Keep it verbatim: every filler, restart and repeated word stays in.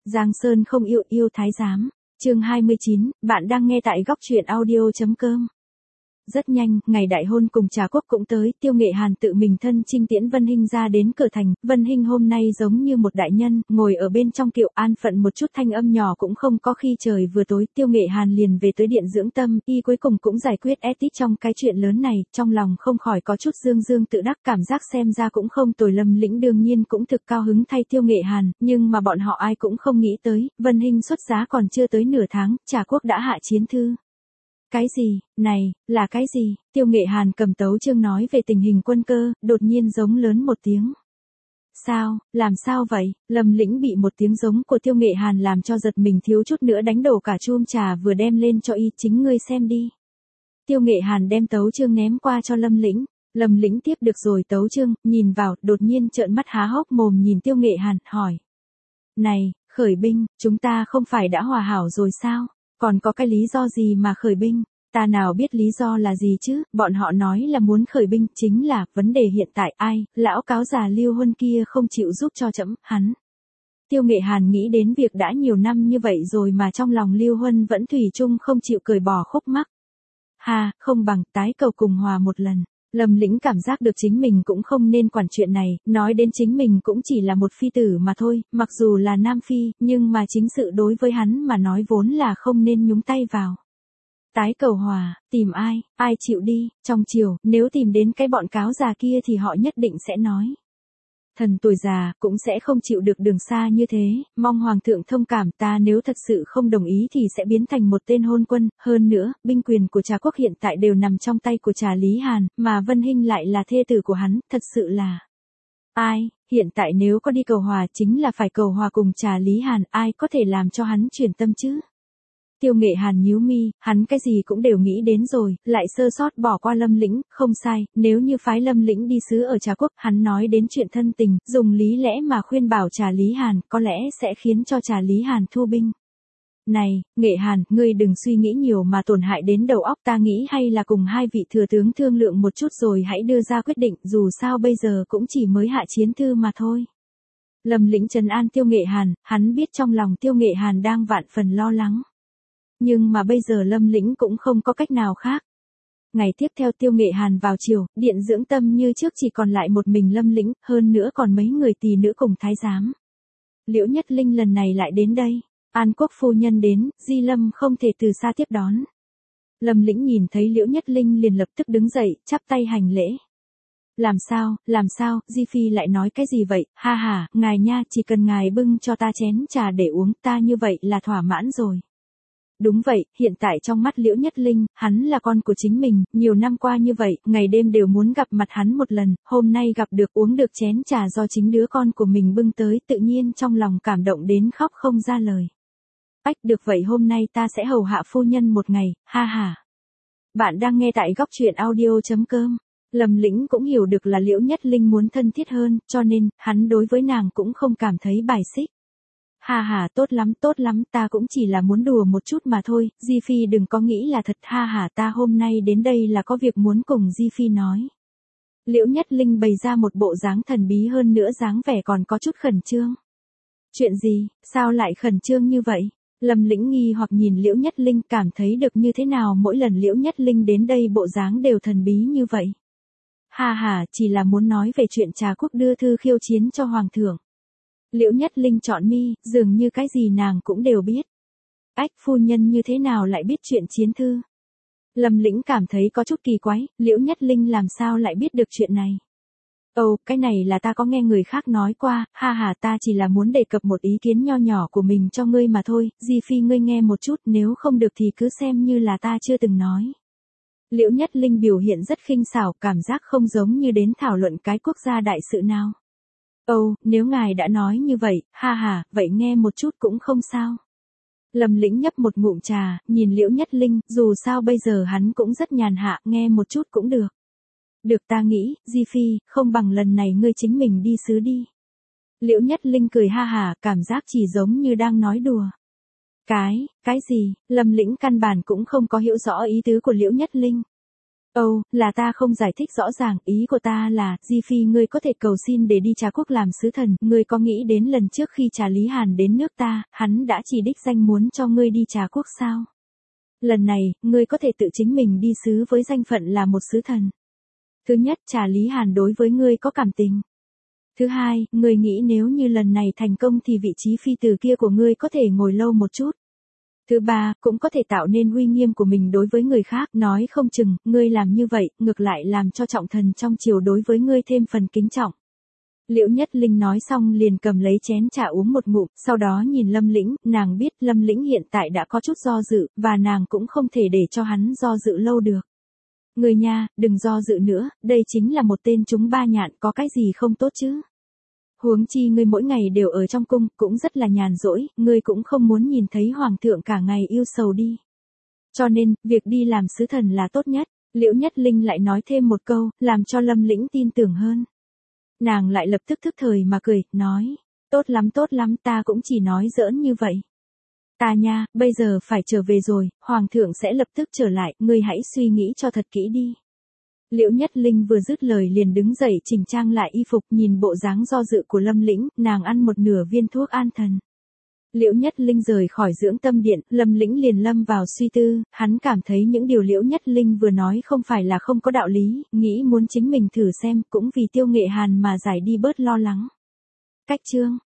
Giang Sơn không yêu yêu thái giám. Chương hai mươi chín, bạn đang nghe tại góc truyện audio.com. Rất nhanh, ngày đại hôn cùng Trà Quốc cũng tới, Tiêu Nghệ Hàn tự mình thân chinh tiễn Vân Hinh ra đến cửa thành. Vân Hinh hôm nay giống như một đại nhân, ngồi ở bên trong kiệu, an phận một chút, thanh âm nhỏ cũng không có. Khi trời vừa tối, Tiêu Nghệ Hàn liền về tới điện dưỡng tâm, y cuối cùng cũng giải quyết Etit trong cái chuyện lớn này, trong lòng không khỏi có chút dương dương tự đắc, cảm giác xem ra cũng không tồi. Lâm Lĩnh đương nhiên cũng thực cao hứng thay Tiêu Nghệ Hàn, nhưng mà bọn họ ai cũng không nghĩ tới, Vân Hinh xuất giá còn chưa tới nửa tháng, Trà Quốc đã hạ chiến thư. Cái gì, này, là cái gì? Tiêu Nghệ Hàn cầm tấu chương nói về tình hình quân cơ, đột nhiên giống lớn một tiếng. Sao, làm sao vậy? Lâm Lĩnh bị một tiếng giống của Tiêu Nghệ Hàn làm cho giật mình, thiếu chút nữa đánh đổ cả chum trà vừa đem lên cho y, chính ngươi xem đi. Tiêu Nghệ Hàn đem tấu chương ném qua cho Lâm Lĩnh. Lâm Lĩnh tiếp được rồi tấu chương, nhìn vào, đột nhiên trợn mắt há hốc mồm nhìn Tiêu Nghệ Hàn, hỏi. Này, khởi binh, chúng ta không phải đã hòa hảo rồi sao? Còn có cái lý do gì mà khởi binh? Ta nào biết lý do là gì chứ, bọn họ nói là muốn khởi binh, chính là, vấn đề hiện tại ai, lão cáo già Lưu Huân kia không chịu giúp cho trẫm, hắn. Tiêu Nghệ Hàn nghĩ đến việc đã nhiều năm như vậy rồi mà trong lòng Lưu Huân vẫn thủy chung không chịu cởi bỏ khúc mắc. Ha, không bằng tái cầu cùng hòa một lần. Lâm Lĩnh cảm giác được chính mình cũng không nên quản chuyện này, nói đến chính mình cũng chỉ là một phi tử mà thôi, mặc dù là nam phi, nhưng mà chính sự đối với hắn mà nói vốn là không nên nhúng tay vào. Tái cầu hòa, tìm ai, ai chịu đi, trong chiều, nếu tìm đến cái bọn cáo già kia thì họ nhất định sẽ nói. Thần tuổi già, cũng sẽ không chịu được đường xa như thế, mong Hoàng thượng thông cảm, ta nếu thật sự không đồng ý thì sẽ biến thành một tên hôn quân, hơn nữa, binh quyền của Trà Quốc hiện tại đều nằm trong tay của Trà Lý Hàn, mà Vân Hinh lại là thê tử của hắn, thật sự là... Ai, hiện tại nếu có đi cầu hòa chính là phải cầu hòa cùng Trà Lý Hàn, ai có thể làm cho hắn chuyển tâm chứ? Tiêu Nghệ Hàn nhíu mi, hắn cái gì cũng đều nghĩ đến rồi, lại sơ sót bỏ qua Lâm Lĩnh, không sai, nếu như phái Lâm Lĩnh đi sứ ở Trà Quốc, hắn nói đến chuyện thân tình, dùng lý lẽ mà khuyên bảo Trà Lý Hàn, có lẽ sẽ khiến cho Trà Lý Hàn thu binh. Này, Nghệ Hàn, ngươi đừng suy nghĩ nhiều mà tổn hại đến đầu óc, ta nghĩ hay là cùng hai vị thừa tướng thương lượng một chút rồi hãy đưa ra quyết định, dù sao bây giờ cũng chỉ mới hạ chiến thư mà thôi. Lâm Lĩnh trấn an Tiêu Nghệ Hàn, hắn biết trong lòng Tiêu Nghệ Hàn đang vạn phần lo lắng. Nhưng mà bây giờ Lâm Lĩnh cũng không có cách nào khác. Ngày tiếp theo Tiêu Nghệ Hàn vào chiều, điện dưỡng tâm như trước chỉ còn lại một mình Lâm Lĩnh, hơn nữa còn mấy người tỳ nữ cùng thái giám. Liễu Nhất Linh lần này lại đến đây. An Quốc phu nhân đến, Di Lâm không thể từ xa tiếp đón. Lâm Lĩnh nhìn thấy Liễu Nhất Linh liền lập tức đứng dậy, chắp tay hành lễ. Làm sao, làm sao, Di Phi lại nói cái gì vậy, ha ha, ngài nha, chỉ cần ngài bưng cho ta chén trà để uống, ta như vậy là thỏa mãn rồi. Đúng vậy, hiện tại trong mắt Liễu Nhất Linh, hắn là con của chính mình, nhiều năm qua như vậy, ngày đêm đều muốn gặp mặt hắn một lần, hôm nay gặp được uống được chén trà do chính đứa con của mình bưng tới, tự nhiên trong lòng cảm động đến khóc không ra lời. Ách, được vậy hôm nay ta sẽ hầu hạ phu nhân một ngày, ha ha. Bạn đang nghe tại góc truyện audio.com. Lâm Lĩnh cũng hiểu được là Liễu Nhất Linh muốn thân thiết hơn, cho nên, hắn đối với nàng cũng không cảm thấy bài xích. Ha ha, tốt lắm, tốt lắm, ta cũng chỉ là muốn đùa một chút mà thôi, Di Phi đừng có nghĩ là thật, ha ha, ta hôm nay đến đây là có việc muốn cùng Di Phi nói. Liễu Nhất Linh bày ra một bộ dáng thần bí, hơn nữa dáng vẻ còn có chút khẩn trương. Chuyện gì, sao lại khẩn trương như vậy? Lâm Lĩnh nghi hoặc nhìn Liễu Nhất Linh, cảm thấy được như thế nào mỗi lần Liễu Nhất Linh đến đây bộ dáng đều thần bí như vậy. Ha ha, chỉ là muốn nói về chuyện Trà Quốc đưa thư khiêu chiến cho Hoàng thượng. Liễu Nhất Linh chọn mi, dường như cái gì nàng cũng đều biết. Ách, phu nhân như thế nào lại biết chuyện chiến thư? Lâm Lĩnh cảm thấy có chút kỳ quái, Liễu Nhất Linh làm sao lại biết được chuyện này? Ồ, cái này là ta có nghe người khác nói qua, ha ha, ta chỉ là muốn đề cập một ý kiến nho nhỏ của mình cho ngươi mà thôi, Di Phi ngươi nghe một chút, nếu không được thì cứ xem như là ta chưa từng nói. Liễu Nhất Linh biểu hiện rất khinh xảo, cảm giác không giống như đến thảo luận cái quốc gia đại sự nào. Ồ, nếu ngài đã nói như vậy, ha ha, vậy nghe một chút cũng không sao. Lâm Lĩnh nhấp một ngụm trà, nhìn Liễu Nhất Linh, dù sao bây giờ hắn cũng rất nhàn hạ, nghe một chút cũng được. Được, ta nghĩ, Di Phi, không bằng lần này ngươi chính mình đi sứ đi. Liễu Nhất Linh cười ha ha, cảm giác chỉ giống như đang nói đùa. Cái, cái gì, Lâm Lĩnh căn bản cũng không có hiểu rõ ý tứ của Liễu Nhất Linh. Âu, là ta không giải thích rõ ràng, ý của ta là, Di Phi ngươi có thể cầu xin để đi Trà Quốc làm sứ thần, ngươi có nghĩ đến lần trước khi Trà Lý Hàn đến nước ta, hắn đã chỉ đích danh muốn cho ngươi đi Trà Quốc sao? Lần này, ngươi có thể tự chính mình đi sứ với danh phận là một sứ thần. Thứ nhất, Trà Lý Hàn đối với ngươi có cảm tình. Thứ hai, ngươi nghĩ nếu như lần này thành công thì vị trí phi tử kia của ngươi có thể ngồi lâu một chút. Thứ ba, cũng có thể tạo nên uy nghiêm của mình đối với người khác, nói không chừng, ngươi làm như vậy, ngược lại làm cho trọng thần trong triều đối với ngươi thêm phần kính trọng. Liễu Nhất Linh nói xong liền cầm lấy chén trà uống một ngụm, sau đó nhìn Lâm Lĩnh, nàng biết Lâm Lĩnh hiện tại đã có chút do dự, và nàng cũng không thể để cho hắn do dự lâu được. Người nha, đừng do dự nữa, đây chính là một tên trúng ba nhạn, có cái gì không tốt chứ? Huống chi ngươi mỗi ngày đều ở trong cung, cũng rất là nhàn rỗi, ngươi cũng không muốn nhìn thấy hoàng thượng cả ngày yêu sầu đi. Cho nên, việc đi làm sứ thần là tốt nhất. Liễu Nhất Linh lại nói thêm một câu, làm cho Lâm Lĩnh tin tưởng hơn. Nàng lại lập tức thức thời mà cười, nói, tốt lắm tốt lắm, ta cũng chỉ nói giỡn như vậy. Ta nha, bây giờ phải trở về rồi, hoàng thượng sẽ lập tức trở lại, ngươi hãy suy nghĩ cho thật kỹ đi. Liễu Nhất Linh vừa dứt lời liền đứng dậy chỉnh trang lại y phục, nhìn bộ dáng do dự của Lâm Lĩnh, nàng ăn một nửa viên thuốc an thần. Liễu Nhất Linh rời khỏi dưỡng tâm điện, Lâm Lĩnh liền lâm vào suy tư, hắn cảm thấy những điều Liễu Nhất Linh vừa nói không phải là không có đạo lý, nghĩ muốn chính mình thử xem, cũng vì Tiêu Nghệ Hàn mà giải đi bớt lo lắng. Cách chương